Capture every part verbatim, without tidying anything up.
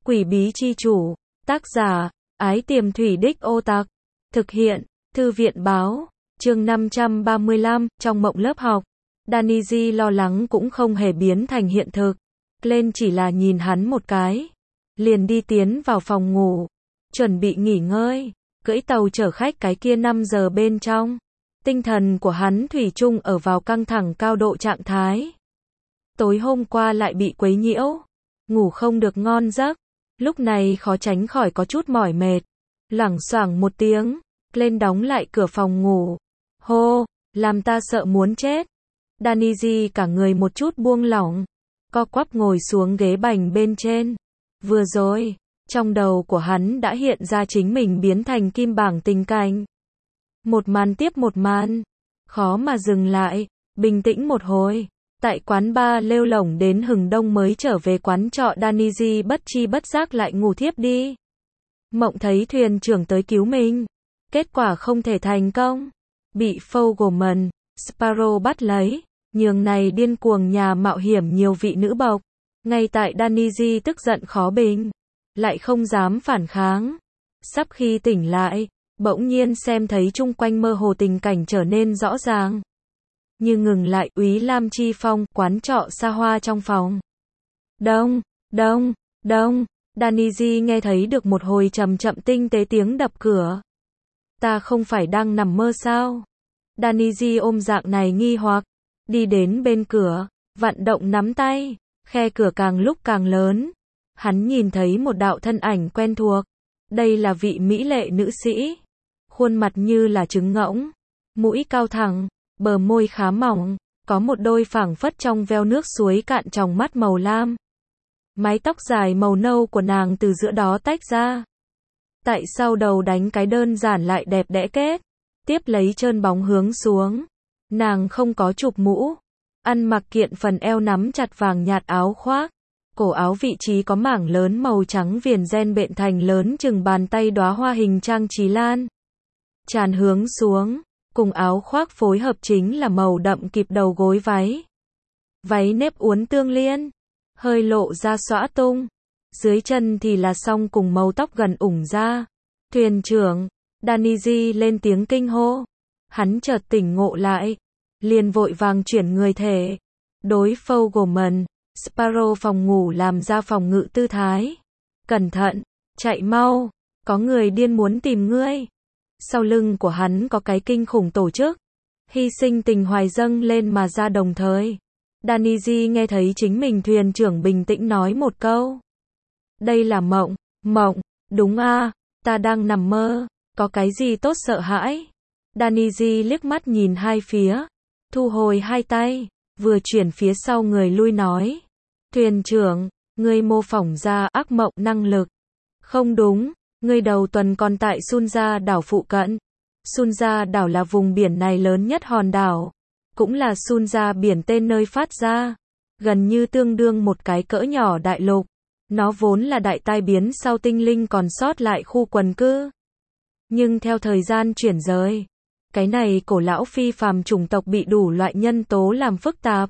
Quỷ bí chi chủ, tác giả, Ái Tiềm Thủy Đích Ô Tặc, thực hiện, Thư viện báo, chương năm trăm ba mươi lăm, trong mộng lớp học, Danny lo lắng cũng không hề biến thành hiện thực. Lên chỉ là nhìn hắn một cái, liền đi tiến vào phòng ngủ, chuẩn bị nghỉ ngơi, cưỡi tàu chở khách cái kia năm giờ bên trong. Tinh thần của hắn thủy chung ở vào căng thẳng cao độ trạng thái. Tối hôm qua lại bị quấy nhiễu, ngủ không được ngon giấc, lúc này khó tránh khỏi có chút mỏi mệt. Loảng xoảng một tiếng, lên đóng lại cửa phòng ngủ. Hô, làm ta sợ muốn chết. Danny cả người một chút buông lỏng, co quắp ngồi xuống ghế bành bên trên. Vừa rồi, trong đầu của hắn đã hiện ra chính mình biến thành kim bảng tình cảnh. Một màn tiếp một màn, khó mà dừng lại, bình tĩnh một hồi. Tại quán bar lêu lổng đến hừng đông mới trở về quán trọ, Danny bất chi bất giác lại ngủ thiếp đi. Mộng thấy thuyền trưởng tới cứu mình, kết quả không thể thành công, bị Fogelman, Sparrow bắt lấy, nhường này điên cuồng nhà mạo hiểm nhiều vị nữ bộc. Ngay tại Danny tức giận khó bình, lại không dám phản kháng. Sắp khi tỉnh lại, bỗng nhiên xem thấy chung quanh mơ hồ tình cảnh trở nên rõ ràng. Như ngừng lại, Úy Lam Chi Phong, quán trọ xa hoa trong phòng. Đông, đông, đông, Danny nghe thấy được một hồi chậm chậm tinh tế tiếng đập cửa. Ta không phải đang nằm mơ sao? Danny ôm dạng này nghi hoặc, đi đến bên cửa, vận động nắm tay, khe cửa càng lúc càng lớn. Hắn nhìn thấy một đạo thân ảnh quen thuộc. Đây là vị mỹ lệ nữ sĩ. Khuôn mặt như là trứng ngỗng, mũi cao thẳng, bờ môi khá mỏng, có một đôi phảng phất trong veo nước suối cạn tròng mắt màu lam. Mái tóc dài màu nâu của nàng từ giữa đó tách ra. Tại sau đầu đánh cái đơn giản lại đẹp đẽ kết, tiếp lấy trơn bóng hướng xuống. Nàng không có chụp mũ, ăn mặc kiện phần eo nắm chặt vàng nhạt áo khoác. Cổ áo vị trí có mảng lớn màu trắng viền ren bện thành lớn chừng bàn tay đóa hoa hình trang trí lan. Tràn hướng xuống, cùng áo khoác phối hợp chính là màu đậm kịp đầu gối váy. Váy nếp uốn tương liên, hơi lộ ra xõa tung. Dưới chân thì là song cùng màu tóc gần ủng ra. Thuyền trưởng, Danny lên tiếng kinh hô. Hắn chợt tỉnh ngộ lại, liền vội vàng chuyển người thể. Đối Fogelman, Sparrow phòng ngủ làm ra phòng ngự tư thái. Cẩn thận, chạy mau, có người điên muốn tìm ngươi. Sau lưng của hắn có cái kinh khủng tổ chức. Hy sinh tình hoài dâng lên mà ra đồng thời. Danny nghe thấy chính mình thuyền trưởng bình tĩnh nói một câu. Đây là mộng, mộng, đúng a, ta đang nằm mơ, có cái gì tốt sợ hãi. Danny liếc mắt nhìn hai phía, thu hồi hai tay, vừa chuyển phía sau người lui nói. Thuyền trưởng, ngươi mô phỏng ra ác mộng năng lực. Không đúng, ngươi đầu tuần còn tại Sunja đảo phụ cận. Sunja đảo là vùng biển này lớn nhất hòn đảo, cũng là Sunja biển tên nơi phát ra, gần như tương đương một cái cỡ nhỏ đại lục. Nó vốn là đại tai biến sau tinh linh còn sót lại khu quần cư. Nhưng theo thời gian chuyển rời, cái này cổ lão phi phàm chủng tộc bị đủ loại nhân tố làm phức tạp,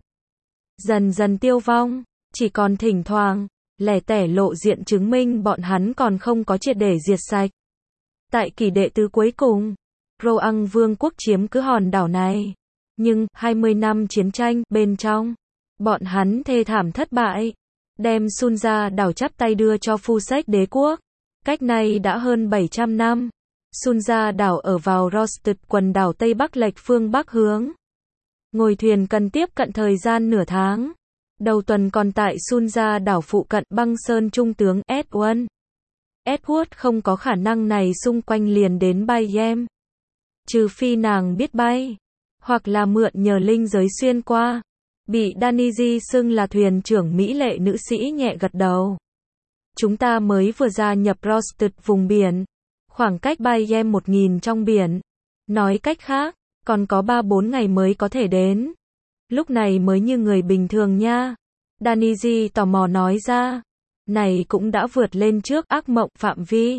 dần dần tiêu vong, chỉ còn thỉnh thoảng lẻ tẻ lộ diện chứng minh bọn hắn còn không có triệt để diệt sạch. Tại kỳ đệ tứ cuối cùng, Roang Vương quốc chiếm cứ hòn đảo này, nhưng hai mươi năm chiến tranh bên trong, bọn hắn thê thảm thất bại, đem Sunja đảo chắp tay đưa cho Phu Sách đế quốc. Cách này đã hơn bảy trăm năm. Sunja đảo ở vào Rosted quần đảo Tây Bắc lệch phương Bắc hướng. Ngồi thuyền cần tiếp cận thời gian nửa tháng. Đầu tuần còn tại Sunja đảo phụ cận băng sơn trung tướng Edward. Edward không có khả năng này xung quanh liền đến Bayem. Trừ phi nàng biết bay, hoặc là mượn nhờ linh giới xuyên qua. Bị Danny xưng là thuyền trưởng mỹ lệ nữ sĩ nhẹ gật đầu. Chúng ta mới vừa gia nhập Rosted vùng biển, khoảng cách Bayem một nghìn trong biển. Nói cách khác, còn có ba bốn ngày mới có thể đến. Lúc này mới như người bình thường nha. Danny tò mò nói ra. Này cũng đã vượt lên trước ác mộng phạm vi.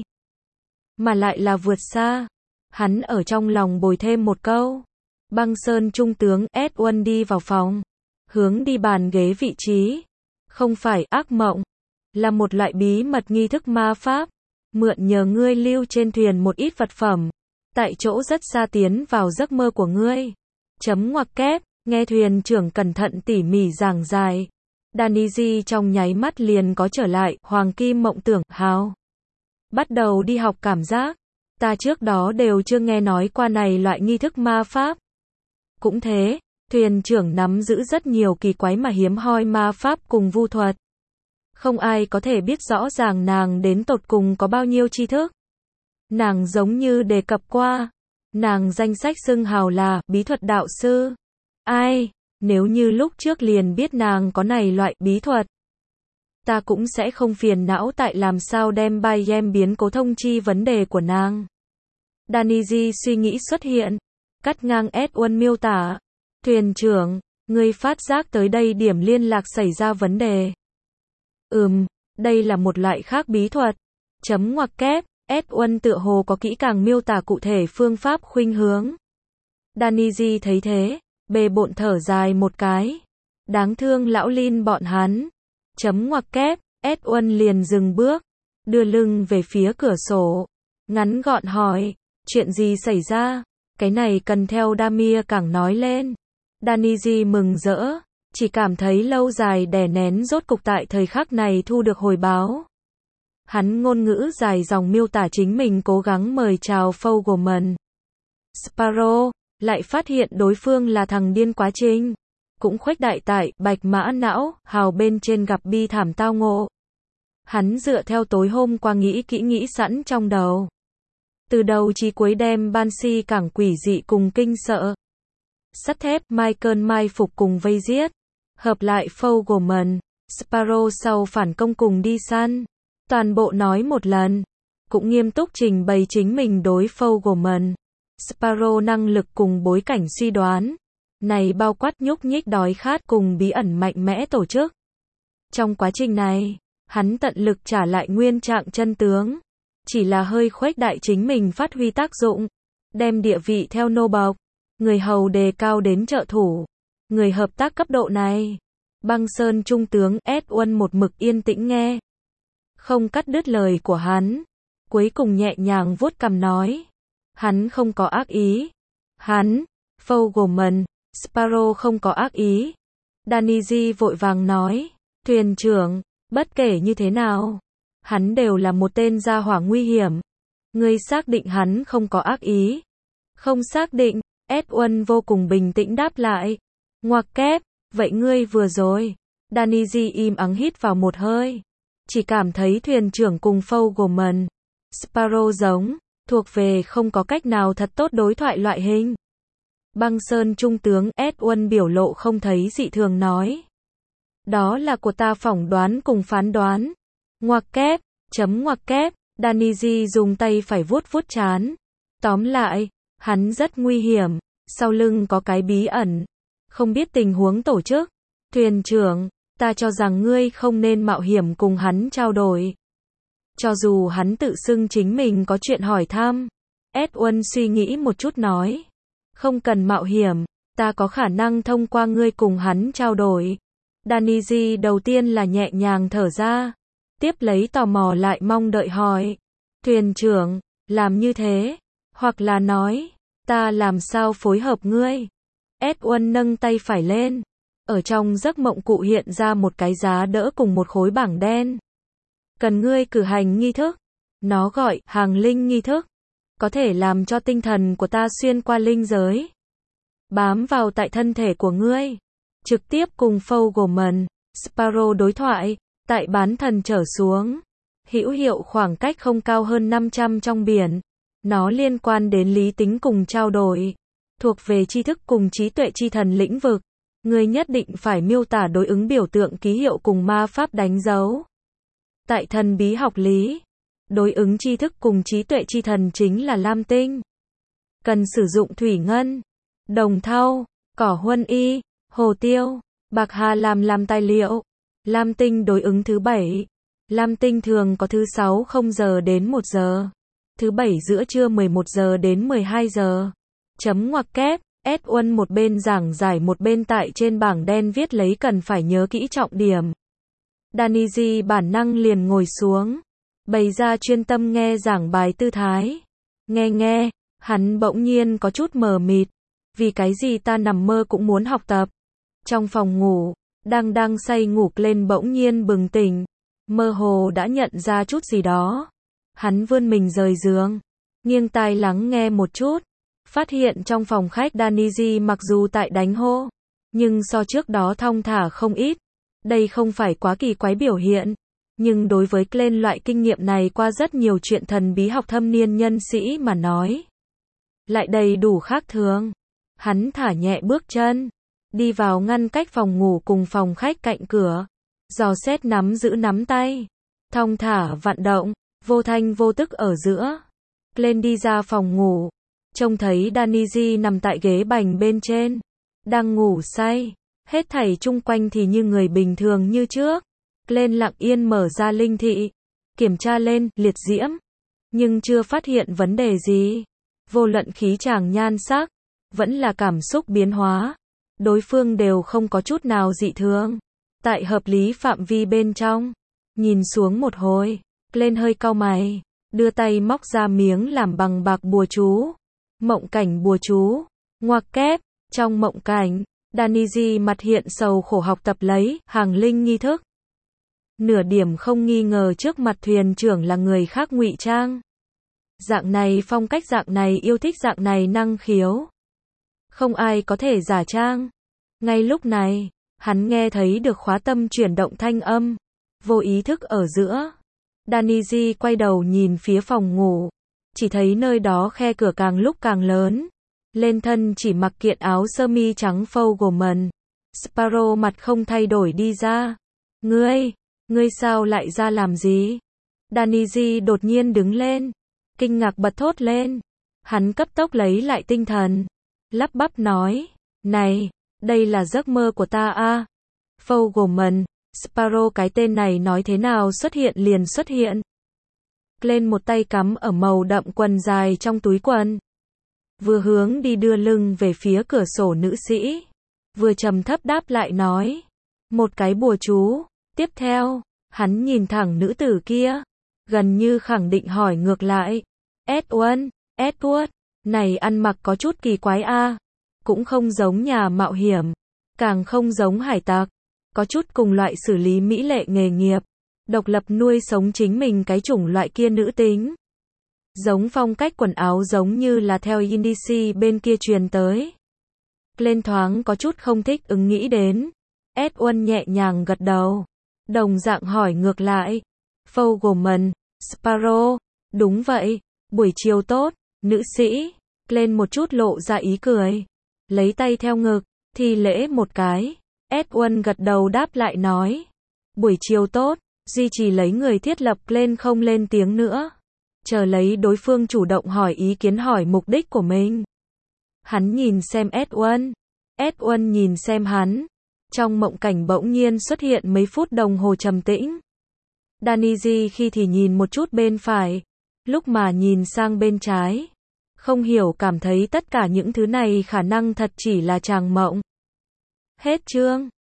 Mà lại là vượt xa. Hắn ở trong lòng bồi thêm một câu. Băng sơn trung tướng Edward đi vào phòng, hướng đi bàn ghế vị trí. Không phải ác mộng, là một loại bí mật nghi thức ma pháp, mượn nhờ ngươi lưu trên thuyền một ít vật phẩm, tại chỗ rất xa tiến vào giấc mơ của ngươi. Chấm ngoặc kép, nghe thuyền trưởng cẩn thận tỉ mỉ giảng giải. Daniji trong nháy mắt liền có trở lại, hoàng kim mộng tưởng, hào. Bắt đầu đi học cảm giác. Ta trước đó đều chưa nghe nói qua này loại nghi thức ma pháp. Cũng thế, thuyền trưởng nắm giữ rất nhiều kỳ quái mà hiếm hoi ma pháp cùng vu thuật. Không ai có thể biết rõ ràng nàng đến tột cùng có bao nhiêu tri thức. Nàng giống như đề cập qua. Nàng danh sách xưng hào là bí thuật đạo sư. Ai, nếu như lúc trước liền biết nàng có này loại bí thuật, ta cũng sẽ không phiền não tại làm sao đem Bayem biến cố thông chi vấn đề của nàng. Daniji suy nghĩ xuất hiện, cắt ngang Edwin miêu tả. Thuyền trưởng, ngươi phát giác tới đây điểm liên lạc xảy ra vấn đề. Ừm, đây là một loại khác bí thuật. Chấm ngoặc kép, Edwin tựa hồ có kỹ càng miêu tả cụ thể phương pháp khuynh hướng. Daniji thấy thế, bề bộn thở dài một cái. Đáng thương lão Lin bọn hắn. Chấm ngoặc kép, Edwin liền dừng bước, đưa lưng về phía cửa sổ, ngắn gọn hỏi, chuyện gì xảy ra? Cái này cần theo Damir càng nói lên. Daniji mừng rỡ, chỉ cảm thấy lâu dài đè nén rốt cục tại thời khắc này thu được hồi báo. Hắn ngôn ngữ dài dòng miêu tả chính mình cố gắng mời chào Fogelman. Sparrow, lại phát hiện đối phương là thằng điên quá trình. Cũng khuếch đại tại, bạch mã não, hào bên trên gặp bi thảm tao ngộ. Hắn dựa theo tối hôm qua nghĩ kỹ nghĩ sẵn trong đầu. Từ đầu chí cuối đem Banshee cảng quỷ dị cùng kinh sợ. Sắt thép, Michael mai phục cùng vây giết. Hợp lại Fogelman, Sparrow sau phản công cùng đi săn. Toàn bộ nói một lần. Cũng nghiêm túc trình bày chính mình đối Fogelman, Sparrow năng lực cùng bối cảnh suy đoán. Này bao quát nhúc nhích đói khát cùng bí ẩn mạnh mẽ tổ chức. Trong quá trình này, hắn tận lực trả lại nguyên trạng chân tướng. Chỉ là hơi khuếch đại chính mình phát huy tác dụng. Đem địa vị theo nô bộc, người hầu đề cao đến trợ thủ. Người hợp tác cấp độ này. Băng Sơn trung tướng Edwin một mực yên tĩnh nghe. Không cắt đứt lời của hắn. Cuối cùng nhẹ nhàng vuốt cằm nói. Hắn không có ác ý. Hắn, Fogelman, Sparrow không có ác ý. Daniji vội vàng nói. Thuyền trưởng, bất kể như thế nào, hắn đều là một tên gia hỏa nguy hiểm. Ngươi xác định hắn không có ác ý? Không xác định, Edwin vô cùng bình tĩnh đáp lại. Ngoặc kép, vậy ngươi vừa rồi. Daniji im ắng hít vào một hơi. Chỉ cảm thấy thuyền trưởng cùng Fogelman, Sparrow giống, thuộc về không có cách nào thật tốt đối thoại loại hình. Băng Sơn trung tướng Edwin biểu lộ không thấy dị thường nói. Đó là của ta phỏng đoán cùng phán đoán. Ngoặc kép, chấm ngoặc kép, Daniji dùng tay phải vuốt vuốt trán. Tóm lại, hắn rất nguy hiểm, sau lưng có cái bí ẩn. Không biết tình huống tổ chức. Thuyền trưởng, ta cho rằng ngươi không nên mạo hiểm cùng hắn trao đổi. Cho dù hắn tự xưng chính mình có chuyện hỏi thăm. Edwin suy nghĩ một chút nói. Không cần mạo hiểm, ta có khả năng thông qua ngươi cùng hắn trao đổi. Daniji đầu tiên là nhẹ nhàng thở ra. Tiếp lấy tò mò lại mong đợi hỏi. Thuyền trưởng, làm như thế. Hoặc là nói, ta làm sao phối hợp ngươi. Edwin nâng tay phải lên. Ở trong giấc mộng cụ hiện ra một cái giá đỡ cùng một khối bảng đen. Cần ngươi cử hành nghi thức. Nó gọi hàng linh nghi thức. Có thể làm cho tinh thần của ta xuyên qua linh giới. Bám vào tại thân thể của ngươi. Trực tiếp cùng Fogelman, Sparrow đối thoại. Tại bán thần trở xuống. Hữu hiệu khoảng cách không cao hơn năm trăm trong biển. Nó liên quan đến lý tính cùng trao đổi. Thuộc về tri thức cùng trí tuệ chi thần lĩnh vực. Ngươi nhất định phải miêu tả đối ứng biểu tượng ký hiệu cùng ma pháp đánh dấu. Tại thần bí học lý, đối ứng tri thức cùng trí tuệ chi thần chính là lam tinh. Cần sử dụng thủy ngân, đồng thau, cỏ huân y, hồ tiêu, bạc hà làm làm tài liệu. Lam tinh đối ứng thứ bảy. Lam tinh thường có thứ sáu không giờ đến một giờ. Thứ bảy giữa trưa mười một giờ đến mười hai giờ. Chấm ngoặc kép, Edwin một bên giảng giải một bên tại trên bảng đen viết lấy cần phải nhớ kỹ trọng điểm. Danny bản năng liền ngồi xuống, bày ra chuyên tâm nghe giảng bài tư thái. Nghe nghe, hắn bỗng nhiên có chút mờ mịt, vì cái gì ta nằm mơ cũng muốn học tập. Trong phòng ngủ, đang đang say ngủ lên bỗng nhiên bừng tỉnh, mơ hồ đã nhận ra chút gì đó. Hắn vươn mình rời giường, nghiêng tai lắng nghe một chút, phát hiện trong phòng khách Danny mặc dù tại đánh hô, nhưng so trước đó thong thả không ít. Đây không phải quá kỳ quái biểu hiện, nhưng đối với Glenn loại kinh nghiệm này qua rất nhiều chuyện thần bí học thâm niên nhân sĩ mà nói, lại đầy đủ khác thường. Hắn thả nhẹ bước chân, đi vào ngăn cách phòng ngủ cùng phòng khách cạnh cửa, dò xét nắm giữ nắm tay, thong thả vặn động, vô thanh vô tức ở giữa. Glenn đi ra phòng ngủ, trông thấy Danny nằm tại ghế bành bên trên, đang ngủ say, hết thảy chung quanh thì như người bình thường như trước. Glenn lặng yên mở ra linh thị, kiểm tra lên liệt diễm, nhưng chưa phát hiện vấn đề gì. Vô luận khí chàng nhan sắc, vẫn là cảm xúc biến hóa, đối phương đều không có chút nào dị thường. Tại hợp lý phạm vi bên trong, nhìn xuống một hồi, Glenn hơi cau mày, đưa tay móc ra miếng làm bằng bạc bùa chú. Mộng cảnh bùa chú, ngoặc kép, trong mộng cảnh, Danny mặt hiện sầu khổ học tập lấy hàng linh nghi thức. Nửa điểm không nghi ngờ trước mặt thuyền trưởng là người khác ngụy trang. Dạng này phong cách, dạng này yêu thích, dạng này năng khiếu, không ai có thể giả trang. Ngay lúc này, hắn nghe thấy được khóa tâm chuyển động thanh âm, vô ý thức ở giữa. Danny quay đầu nhìn phía phòng ngủ, chỉ thấy nơi đó khe cửa càng lúc càng lớn. Lên thân chỉ mặc kiện áo sơ mi trắng phâu Gorman. Sparrow mặt không thay đổi đi ra. Ngươi, ngươi sao lại ra làm gì? Danny đột nhiên đứng lên, kinh ngạc bật thốt lên. Hắn cấp tốc lấy lại tinh thần, lắp bắp nói, này, đây là giấc mơ của ta a. Phâu Gorman, Sparrow cái tên này nói thế nào xuất hiện liền xuất hiện. Lên một tay cắm ở màu đậm quần dài trong túi quần, vừa hướng đi đưa lưng về phía cửa sổ nữ sĩ, vừa trầm thấp đáp lại nói, một cái bùa chú. Tiếp theo, hắn nhìn thẳng nữ tử kia, gần như khẳng định hỏi ngược lại, Edward, Edward, này ăn mặc có chút kỳ quái a, cũng không giống nhà mạo hiểm, càng không giống hải tặc, có chút cùng loại xử lý mỹ lệ nghề nghiệp, độc lập nuôi sống chính mình cái chủng loại kia nữ tính. Giống phong cách quần áo giống như là theo Indici bên kia truyền tới. Lên thoáng có chút không thích ứng nghĩ đến. Edward nhẹ nhàng gật đầu, đồng dạng hỏi ngược lại. Phâu Gorman, Sparrow, đúng vậy, buổi chiều tốt, nữ sĩ. Lên một chút lộ ra ý cười, lấy tay theo ngực, thi lễ một cái. Edward gật đầu đáp lại nói, buổi chiều tốt, duy trì lấy người thiết lập. Lên không lên tiếng nữa, chờ lấy đối phương chủ động hỏi ý kiến, hỏi mục đích của mình. Hắn nhìn xem Edward, Edward nhìn xem hắn. Trong mộng cảnh bỗng nhiên xuất hiện mấy phút đồng hồ trầm tĩnh. Danny khi thì nhìn một chút bên phải, lúc mà nhìn sang bên trái, không hiểu cảm thấy tất cả những thứ này khả năng thật chỉ là tràng mộng. Hết chương.